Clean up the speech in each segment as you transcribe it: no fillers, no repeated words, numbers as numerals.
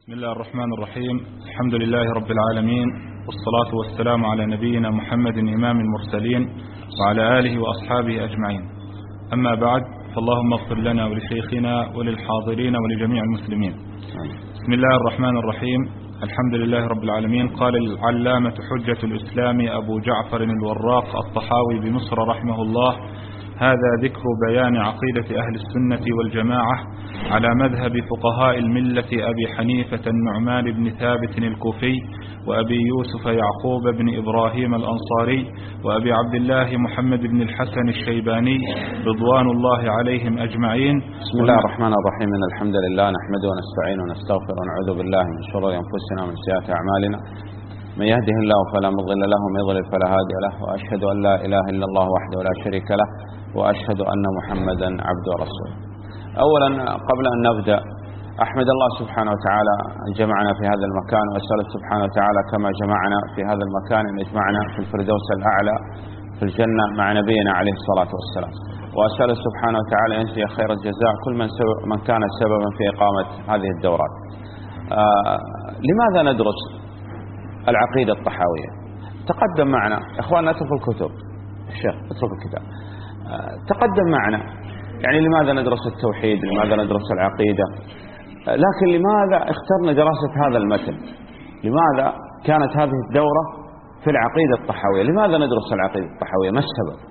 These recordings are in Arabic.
بسم الله الرحمن الرحيم. الحمد لله رب العالمين، والصلاة والسلام على نبينا محمد إمام المرسلين وعلى آله وأصحابه أجمعين. أما بعد، فاللهم اغفر لنا ولشيخنا وللحاضرين ولجميع المسلمين. بسم الله الرحمن الرحيم. الحمد لله رب العالمين. قال العلامة حجة الإسلام أبو جعفر الوراق الطحاوي بمصر رحمه الله: هذا ذكر بيان عقيدة أهل السنة والجماعة على مذهب فقهاء الملة أبي حنيفة النعمان بن ثابت الكوفي، وأبي يوسف يعقوب بن إبراهيم الأنصاري، وأبي عبد الله محمد بن الحسن الشيباني رضوان الله عليهم أجمعين. بسم الله الرحمن الرحيم. إن الحمد لله نحمده ونستعينه ونستغفره ونعوذ بالله من شرور أنفسنا ومن سيئات أعمالنا. من يهده الله فلا مضل له ومن يضلل فلا هادي له، وأشهد أن لا إله إلا الله وحده لا شريك له، وأشهد أن محمدا عبده ورسوله. أولا قبل أن نبدأ، أحمد الله سبحانه وتعالى أن جمعنا في هذا المكان، وأسأله سبحانه وتعالى كما جمعنا في هذا المكان أن يجمعنا في الفردوس الأعلى في الجنة مع نبينا عليه الصلاة والسلام. وأسأله سبحانه وتعالى أن يجزي خير الجزاء كل من كان سببا في إقامة هذه الدورات. لماذا ندرس العقيدة الطحاوية؟ تقدم معنا إخواننا، اتركوا الكتب، الشيخ اتركوا الكتاب. تقدم معنا يعني لماذا ندرس التوحيد، لماذا ندرس العقيدة، لكن لماذا اخترنا دراسة هذا المتن؟ لماذا كانت هذه الدورة في العقيدة الطحاوية؟ لماذا ندرس العقيدة الطحاوية؟ ما السبب؟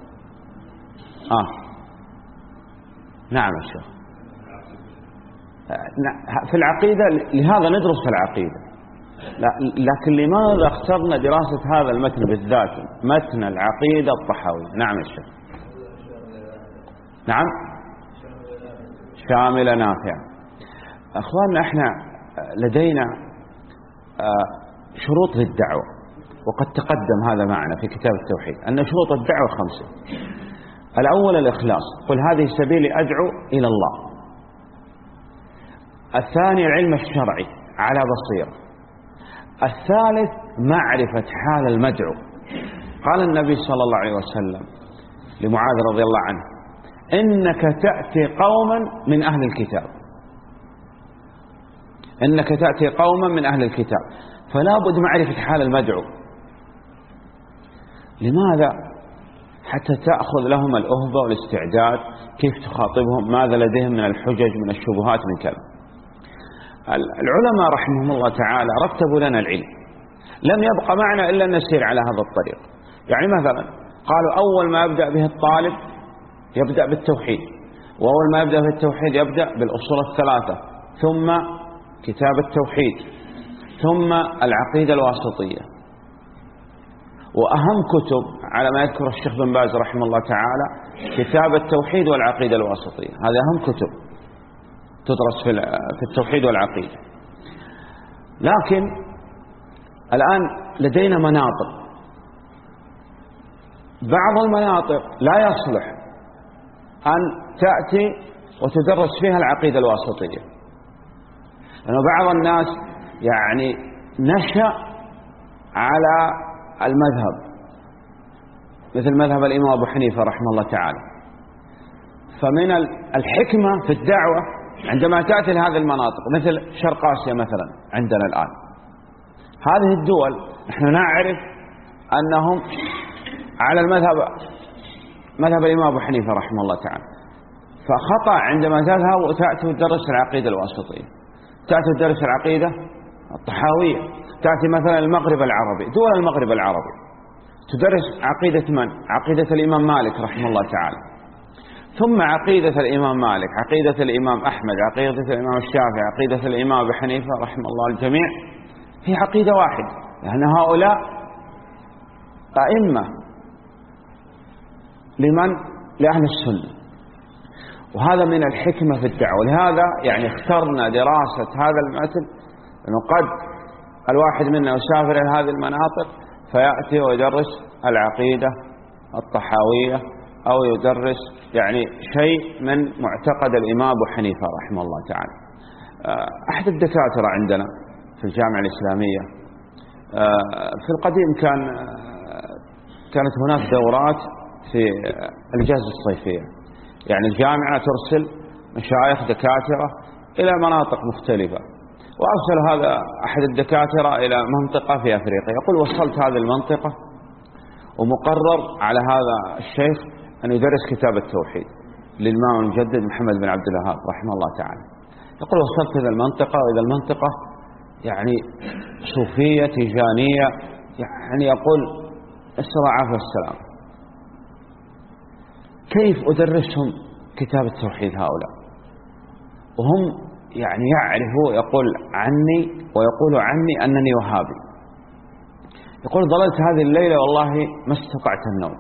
نعم الشيخ، في العقيدة، لهذا ندرس العقيدة. لكن لماذا اخترنا دراسة هذا المتن بالذات، متن العقيدة الطحاوية؟ نعم الشيخ. نعم، شاملة نافعة. أخواننا، احنا لدينا شروط للدعوة، وقد تقدم هذا معنا في كتاب التوحيد أن شروط الدعوة 5. الأول الإخلاص، قل هذه سبيلي أدعو إلى الله. الثاني العلم الشرعي على بصيرة. الثالث معرفة حال المدعو. قال النبي صلى الله عليه وسلم لمعاذ رضي الله عنه: إنك تأتي قوما من أهل الكتاب، إنك تأتي قوما من أهل الكتاب، فلا بد معرفة حال المدعو. لماذا؟ حتى تأخذ لهم الأهبة والاستعداد، كيف تخاطبهم، ماذا لديهم من الحجج من الشبهات من كذا. العلماء رحمهم الله تعالى رتبوا لنا العلم، لم يبقى معنا إلا أن نسير على هذا الطريق. يعني مثلا قالوا أول ما يبدأ به الطالب يبدأ بالتوحيد، وأول ما يبدأ بالتوحيد يبدأ بالأصول الثلاثة، ثم كتاب التوحيد، ثم العقيدة الواسطية. وأهم كتب على ما يذكر الشيخ بن باز رحمه الله تعالى كتاب التوحيد والعقيدة الواسطية، هذه أهم كتب تدرس في التوحيد والعقيدة. لكن الآن لدينا مناطق، بعض المناطق لا يصلح أن تأتي وتدرس فيها العقيدة الواسطية، لأنه بعض الناس يعني نشأ على المذهب مثل مذهب الإمام أبو حنيفة رحمه الله تعالى. فمن الحكمة في الدعوة عندما تأتي لهذه المناطق مثل شرق آسيا مثلا عندنا الآن، هذه الدول نحن نعرف أنهم على مذهب الإمام أبو حنيفة رحمه الله تعالى. فخطأ عندما تذهب وتأتي وتدرس العقيدة الواسطية، تأتي وتدرس العقيدة الطحاوية، تأتي مثلا المغرب العربي، دول المغرب العربي تدرس عقيدة من؟ عقيدة الإمام مالك رحمه الله تعالى، ثم عقيدة الإمام مالك، عقيدة الإمام أحمد، عقيدة الإمام الشافعي، عقيدة الإمام أبو حنيفة رحمه الله الجميع، هي عقيدة واحدة، لأن هؤلاء أئمة لأهل السنة. وهذا من الحكمة في الدعوة. لهذا يعني اخترنا دراسة هذا المتن، لأنه قد الواحد منا يسافر إلى هذه المناطق فيأتي ويدرس العقيدة الطحاوية، أو يدرس يعني شيء من معتقد الإمام أبو حنيفة رحمه الله تعالى. أحد الدكاترة عندنا في الجامعة الإسلامية في القديم كانت هناك دورات في الإجازة الصيفية، يعني الجامعة ترسل مشايخ دكاترة إلى مناطق مختلفة، وأرسل هذا أحد الدكاترة إلى منطقة في أفريقيا، يقول وصلت هذه المنطقة ومقرر على هذا الشيخ أن يدرس كتاب التوحيد للإمام المجدد محمد بن عبد الوهاب رحمه الله تعالى. يقول وصلت إلى المنطقة، وإذا المنطقة يعني صوفية تيجانية، يعني يقول نسأل الله العافية والسلام، كيف أدرسهم كتاب التوحيد هؤلاء وهم يعني يعرفوا، يقول عني ويقول عني أنني وهابي. يقول ظللت هذه الليلة والله ما استطعت النوم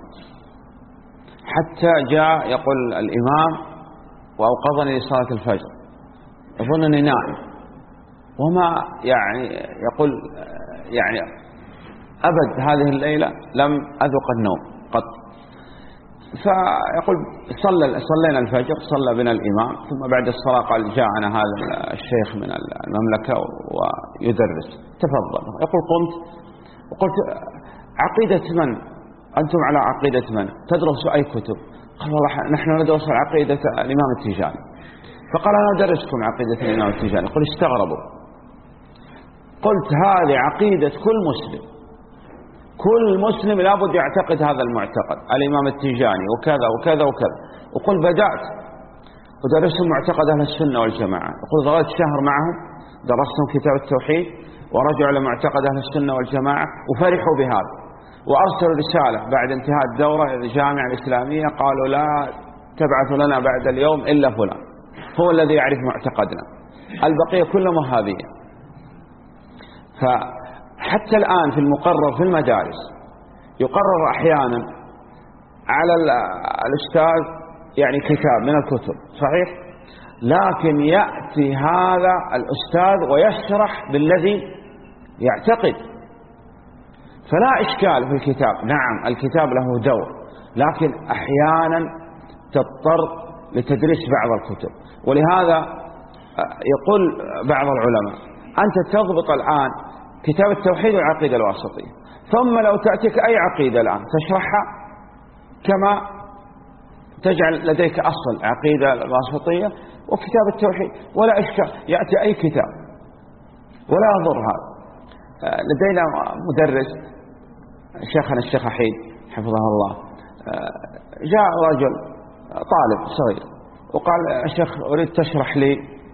حتى جاء يقول الإمام وأوقظني لصلاة الفجر، أظنني نائم وما يعني يقول يعني أبد هذه الليلة لم أذق النوم قط. فيقول صلينا الفجر، صلى بنا الإمام، ثم بعد الصلاة قال جاءنا هذا الشيخ من المملكة ويدرس، تفضل. يقول قمت وقلت عقيدة من أنتم؟ على عقيدة من تدرسوا أي كتب؟ قال والله نحن ندرس عقيدة الإمام التيجاني. فقال أنا أدرسكم عقيدة الإمام التيجاني. قل استغربوا. قلت هذه عقيدة كل مسلم، كل مسلم لابد يعتقد هذا المعتقد، الإمام التيجاني وكذا وكذا وكذا. وقل بدأت ودرسهم معتقد أهل السنة والجماعة. يقول ظلت شهر معهم درستهم كتاب التوحيد ورجعوا لمعتقد أهل السنة والجماعة وفرحوا بهذا، وأرسلوا رسالة بعد انتهاء الدورة إلى الجامعة الإسلامية قالوا لا تبعث لنا بعد اليوم إلا فلان هو الذي يعرف معتقدنا، البقية كلهم وهابية. فحتى الآن في المقرر في المدارس يقرر أحيانا على الأستاذ يعني كتاب من الكتب صحيح، لكن يأتي هذا الأستاذ ويشرح بالذي يعتقد، فلا إشكال في الكتاب. نعم الكتاب له دور، لكن أحيانا تضطر لتدريس بعض الكتب. ولهذا يقول بعض العلماء أنت تضبط الآن كتاب التوحيد والعقيدة الواسطية، ثم لو تأتيك أي عقيدة الآن تشرحها كما تجعل لديك أصل عقيدة الواسطية وكتاب التوحيد ولا إشكال، يأتي أي كتاب ولا يضر هذا. لدينا مدرس شيخنا الشيخ حيد حفظه الله، جاء رجل طالب صغير وقال الشيخ أريد تشرح لي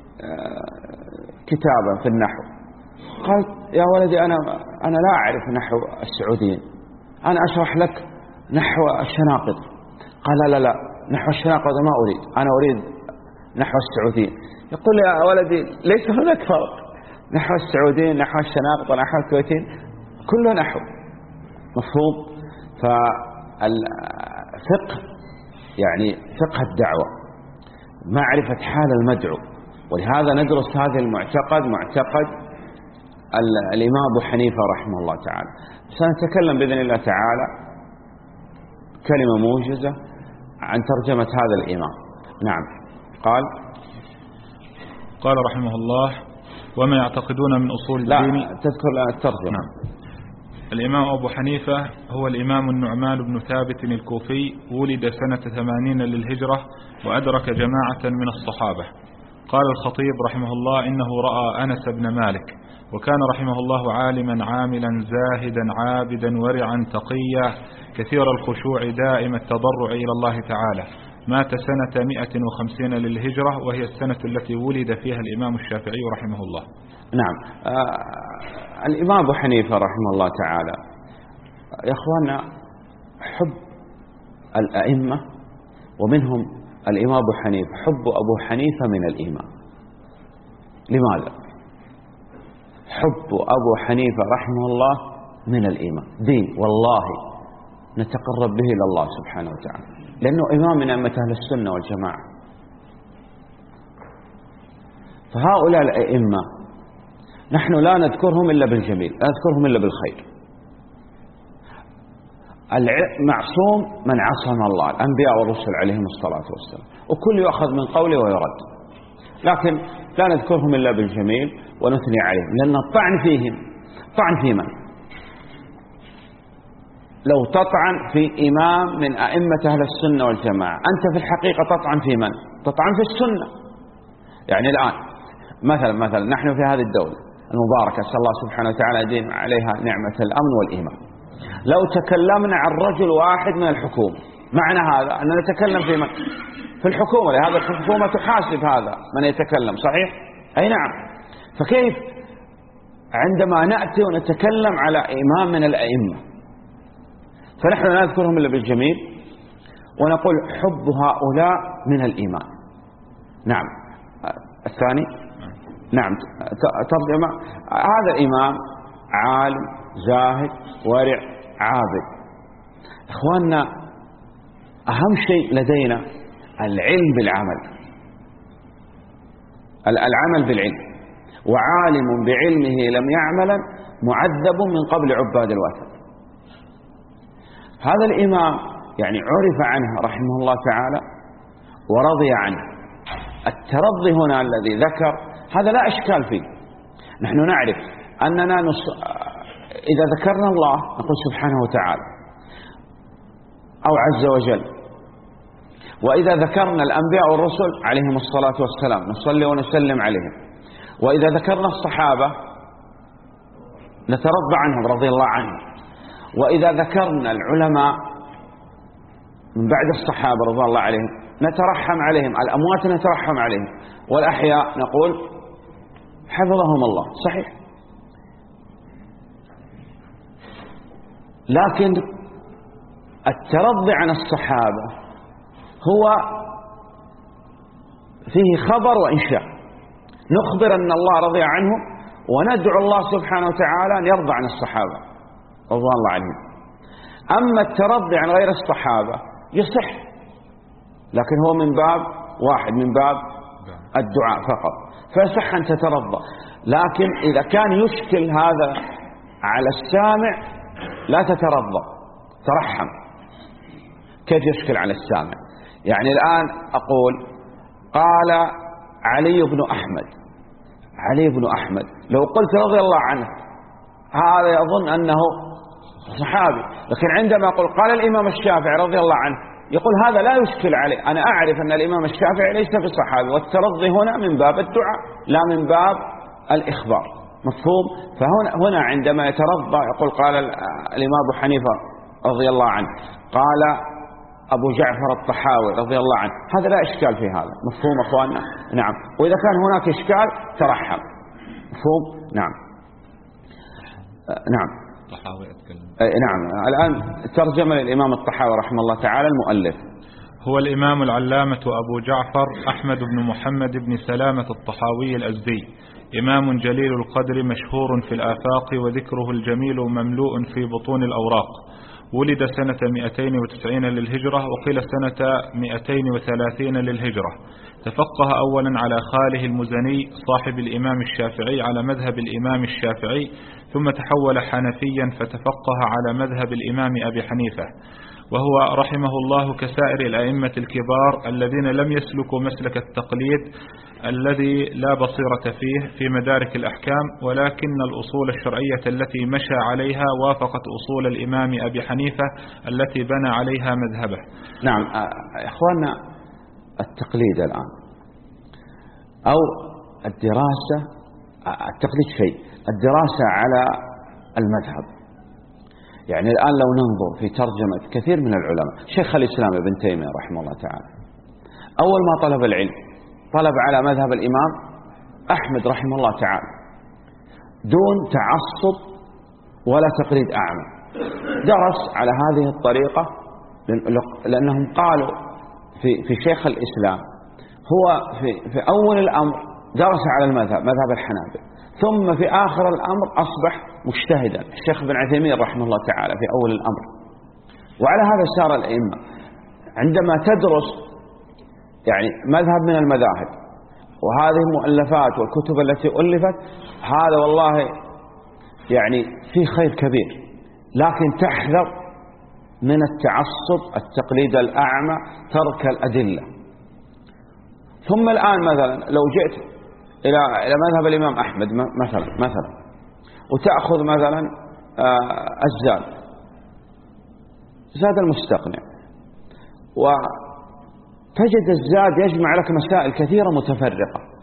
كتابا في النحو. قال يا ولدي أنا لا أعرف نحو السعوديين، أنا أشرح لك نحو الشناقط. قال لا نحو الشناقط ما أريد، أنا أريد نحو السعوديين. يقول يا ولدي ليس هناك فرق، نحو السعوديين نحو الشناقط ونحو الكويتين كله نحو، مفهوم؟ فالفقه يعني فقه الدعوة معرفة حال المدعو، ولهذا ندرس هذا المعتقد معتقد الإمام أبو حنيفة رحمه الله تعالى. سنتكلم بإذن الله تعالى كلمة موجزة عن ترجمة هذا الإمام. نعم قال رحمه الله وما يعتقدون من أصول الدين. لا تذكر الترجمة. نعم. الإمام أبو حنيفة هو الإمام النعمان بن ثابت الكوفي، ولد سنة 80 للهجرة وأدرك جماعة من الصحابة. قال الخطيب رحمه الله إنه رأى أنس بن مالك، وكان رحمه الله عالما عاملا زاهدا عابدا ورعا تقيا كثير الخشوع دائم التضرع إلى الله تعالى. مات سنة 150 للهجرة، وهي السنة التي ولد فيها الإمام الشافعي رحمه الله. نعم. الإمام أبو حنيفة رحمه الله تعالى يا أخوانا حب الأئمة ومنهم الإمام أبو حنيفة، حب أبو حنيفة من الإيمان. لماذا؟ حب أبو حنيفة رحمه الله من الإيمان، دين والله نتقرب به إلى الله سبحانه وتعالى، لأنه إمام من أئمة أهل السنة والجماعة. فهؤلاء الأئمة نحن لا نذكرهم إلا بالجميل، لا نذكرهم إلا بالخير. معصوم من عصم الله، الأنبياء والرسل عليهم الصلاة والسلام، وكل يؤخذ من قوله ويرد، لكن لا نذكرهم إلا بالجميل ونثني عليهم، لأن الطعن فيهم طعن في من؟ لو تطعن في إمام من أئمة أهل السنة والجماعة أنت في الحقيقة تطعن في من؟ تطعن في السنة. يعني الآن مثلا نحن في هذه الدولة المباركة، أسأل الله سبحانه وتعالى يديم عليها نعمة الأمن والإيمان، لو تكلمنا عن رجل واحد من الحكومة، معنى هذا أننا نتكلم في الحكومة، لهذا الحكومة تحاسب هذا من يتكلم، صحيح؟ أي نعم. فكيف عندما نأتي ونتكلم على إمام من الأئمة فنحن لا نذكرهم إلا بالجميل ونقول حب هؤلاء من الإيمان. نعم. الثاني نعم ترجمة هذا الإمام عالم زاهد ورع عابد. إخواننا أهم شيء لدينا العلم بالعمل، العمل بالعلم، وعالم بعلمه لم يعمل معذب من قبل عباد الوثن. هذا الإمام يعني عرف عنه رحمه الله تعالى ورضي عنه. الترضي هنا الذي ذكر هذا لا إشكال فيه. نحن نعرف أننا إذا ذكرنا الله نقول سبحانه وتعالى أو عز وجل، وإذا ذكرنا الأنبياء والرسل عليهم الصلاة والسلام نصلي ونسلم عليهم، وإذا ذكرنا الصحابة نترضى عنهم رضي الله عنهم، وإذا ذكرنا العلماء من بعد الصحابة رضي الله عليهم نترحم عليهم، الأموات نترحم عليهم، والأحياء نقول حفظهم الله. صحيح. لكن الترضي عن الصحابة هو فيه خبر وإنشاء، نخبر أن الله رضي عنهم وندعو الله سبحانه وتعالى أن يرضى عن الصحابة رضي الله عنهم. أما الترضي عن غير الصحابة يصح، لكن هو من باب واحد، من باب الدعاء فقط، فيصح أن تترضى. لكن إذا كان يشكل هذا على السامع لا تترضى، ترحم. كيف يشكل على السامع؟ يعني الآن أقول قال علي بن أحمد، لو قلت رضي الله عنه هذا يظن أنه صحابي، لكن عندما أقول قال الإمام الشافعي رضي الله عنه يقول هذا لا يشكل عليه، أنا أعرف أن الإمام الشافعي ليس بصحابي، والترضي هنا من باب الدعاء لا من باب الإخبار. مفهوم؟ فهنا عندما يترضى يقول قال الإمام أبو حنيفة رضي الله عنه، قال أبو جعفر الطحاوي رضي الله عنه، هذا لا إشكال في هذا. مفهوم أخواننا؟ نعم. وإذا كان هناك إشكال ترحم. مفهوم؟ نعم. نعم. الطحاوي أتكلم. نعم. الآن ترجمة للإمام الطحاوي رحمه الله تعالى المؤلف. هو الإمام العلامة أبو جعفر أحمد بن محمد بن سلامة الطحاوي الأزدي، إمام جليل القدر مشهور في الآفاق، وذكره الجميل مملوء في بطون الأوراق. ولد سنة 290 للهجرة، وقيل سنة 230 للهجرة. تفقه أولا على خاله المزني صاحب الإمام الشافعي على مذهب الإمام الشافعي، ثم تحول حنفيا فتفقه على مذهب الإمام أبي حنيفة. وهو رحمه الله كسائر الأئمة الكبار الذين لم يسلكوا مسلك التقليد الذي لا بصيرة فيه في مدارك الأحكام، ولكن الأصول الشرعية التي مشى عليها وافقت أصول الإمام أبي حنيفة التي بنى عليها مذهبه. نعم. إخواننا التقليد الآن أو الدراسة، التقليد شيء، الدراسة على المذهب. يعني الآن لو ننظر في ترجمة كثير من العلماء، شيخ الإسلام ابن تيمية رحمه الله تعالى أول ما طلب العلم طلب على مذهب الإمام أحمد رحمه الله تعالى دون تعصب ولا تقليد أعمى. درس على هذه الطريقة لأنهم قالوا في شيخ الإسلام هو في أول الأمر درس على المذهب، مذهب الحنابلة، ثم في آخر الأمر أصبح مجتهدا، الشيخ ابن عثيمين رحمه الله تعالى في أول الأمر. وعلى هذا سار الأئمة. عندما تدرس يعني مذهب من المذاهب وهذه المؤلفات والكتب التي ألفت، هذا والله يعني فيه خير كبير، لكن تحذر من التعصب، التقليد الأعمى، ترك الأدلة. ثم الآن مثلا لو جئت إلى مذهب الإمام أحمد مثلا وتأخذ مثلا زاد المستقنع، وتجد الزاد يجمع لك مسائل كثيرة متفرقة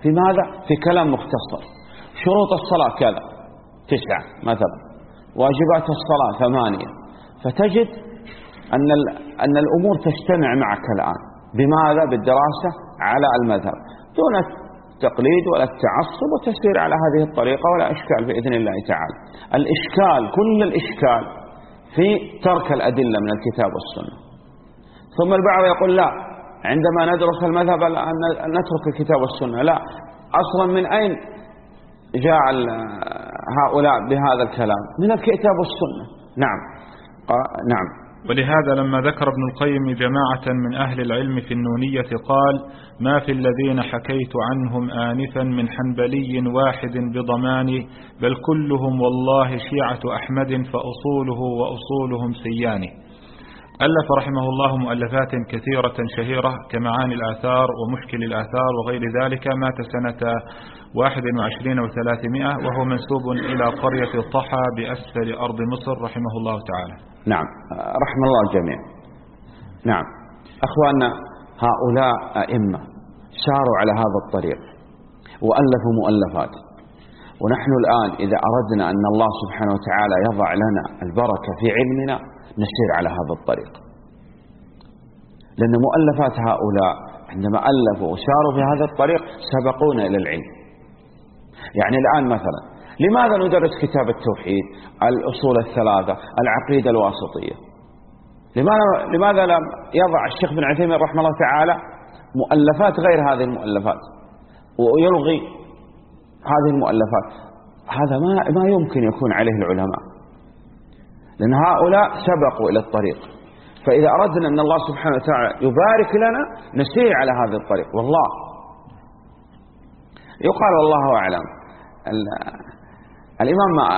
في ماذا؟ في كلام مختصر. شروط الصلاة كذا 9 مثلا، واجبات الصلاة 8. فتجد أن الأمور تجتمع معك الآن. بماذا؟ بالدراسة على المذهب دون التقليد ولا التعصب، وتسير على هذه الطريقة ولا إشكال بإذن الله تعالى. الإشكال كل الإشكال في ترك الأدلة من الكتاب والسنة. ثم البعض يقول لا، عندما ندرس المذهب أن نترك الكتاب والسنة. لا، أصلا من أين جاء هؤلاء بهذا الكلام؟ من الكتاب والسنة. نعم. نعم. ولهذا لما ذكر ابن القيم جماعة من أهل العلم في النونية قال: ما في الذين حكيت عنهم آنفا من حنبلي واحد بضمان، بل كلهم والله شيعة أحمد فأصوله وأصولهم سيان. ألف رحمه الله مؤلفات كثيرة شهيرة كمعاني الآثار ومشكل الآثار وغير ذلك. مات سنة 21 و300، وهو منسوب إلى قرية طحا بأسفل أرض مصر رحمه الله تعالى. نعم، رحم الله الجميع. نعم أخواننا، هؤلاء أئمة ساروا على هذا الطريق وألفوا مؤلفات، ونحن الآن إذا أردنا أن الله سبحانه وتعالى يضع لنا البركة في علمنا نسير على هذا الطريق، لأن مؤلفات هؤلاء عندما ألفوا وساروا في هذا الطريق سبقونا إلى العلم. يعني الآن مثلا لماذا ندرس كتاب التوحيد، الأصول الثلاثة، العقيدة الواسطية؟ لماذا لم يضع الشيخ بن عثيمين رحمه الله تعالى مؤلفات غير هذه المؤلفات ويلغي هذه المؤلفات؟ هذا ما يمكن يكون عليه العلماء، لأن هؤلاء سبقوا إلى الطريق. فإذا أردنا أن الله سبحانه وتعالى يبارك لنا نسير على هذا الطريق. والله يقال والله أعلم، الإمام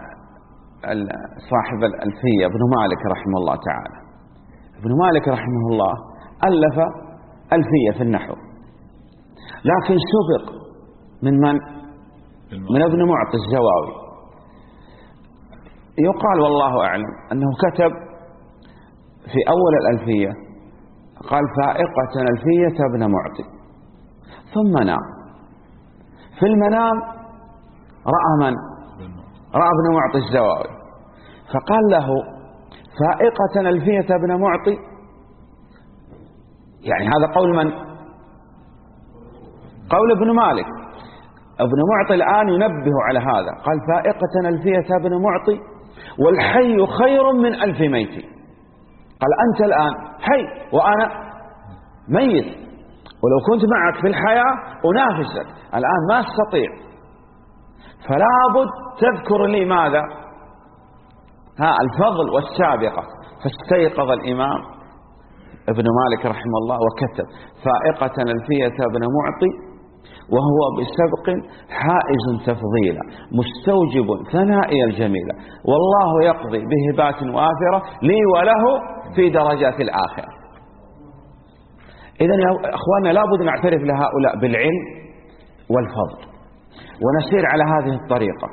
صاحب الألفية ابن مالك رحمه الله تعالى، ابن مالك رحمه الله ألف ألفية في النحو، لكن سبق من ابن معطي الزواوي. يقال والله أعلم أنه كتب في أول الألفية قال: فائقة ألفية ابن معطي، ثم نام. في المنام رأى من؟ رأى ابن معطي الزواوي، فقال له: فائقة ألفية ابن معطي، يعني هذا قول من؟ قول ابن مالك. ابن معطي الآن ينبه على هذا، قال: فائقة ألفية ابن معطي والحي خير من 1000 ميت. قال: أنت الآن حي وأنا ميت، ولو كنت معك في الحياة أنافسك، الآن ما استطيع، فلا بد تذكر لي ماذا؟ الفضل والسابقة. فاستيقظ الإمام ابن مالك رحمه الله وكتب: فائقة ألفية ابن معطي وهو بسبق حائز تفضيلا مستوجب ثنائي الجميلة، والله يقضي بهبات وافرة لي وله في درجات الآخرة. إذن يا أخواننا لابد نعترف لهؤلاء بالعلم والفضل ونسير على هذه الطريقة.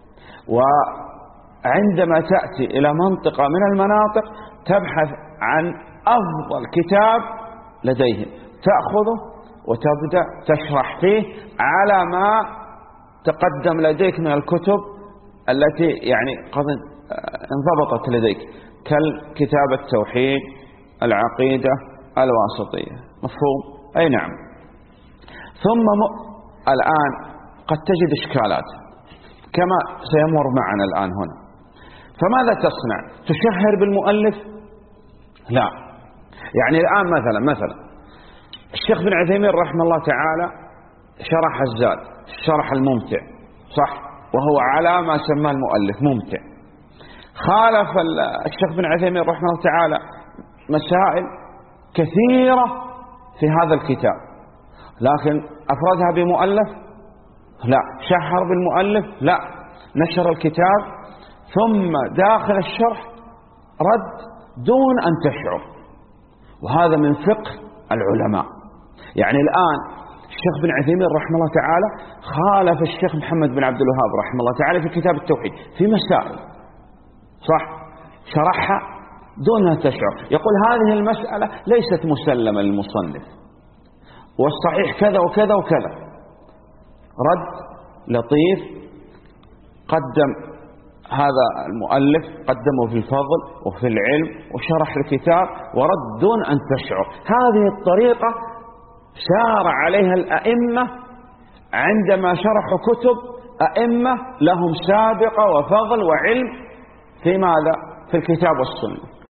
وعندما تأتي إلى منطقة من المناطق تبحث عن أفضل كتاب لديهم، تأخذه وتبدأ تشرح فيه على ما تقدم لديك من الكتب التي يعني قد انضبطت لديك، كالكتاب التوحيد، العقيدة الواسطية. مفهوم؟ أي نعم. ثم الآن قد تجد إشكالات كما سيمر معنا الآن هنا. فماذا تصنع؟ تشهر بالمؤلف؟ لا. يعني الآن مثلا الشيخ بن عثيمين رحمه الله تعالى شرح الزاد، الشرح الممتع، صح، وهو على ما سماه المؤلف ممتع. خالف الشيخ بن عثيمين رحمه الله تعالى مسائل كثيرة في هذا الكتاب، لكن أفردها بمؤلف؟ لا. شهر بالمؤلف؟ لا. نشر الكتاب ثم داخل الشرح رد دون أن تشعر، وهذا من فقه العلماء. يعني الآن الشيخ بن عثيمين رحمه الله تعالى خالف الشيخ محمد بن عبد الوهاب رحمه الله تعالى في كتاب التوحيد في مسائل، صح، شرحها دون أن تشعر، يقول هذه المسألة ليست مسلمة للمصنف، والصحيح كذا وكذا وكذا، رد لطيف قدم هذا المؤلف قدمه في الفضل وفي العلم وشرح الكتاب ورد دون أن تشعر. هذه الطريقة سار عليها الأئمة عندما شرحوا كتب أئمة لهم سابقة وفضل وعلم في ماذا؟ في الكتاب والسنة.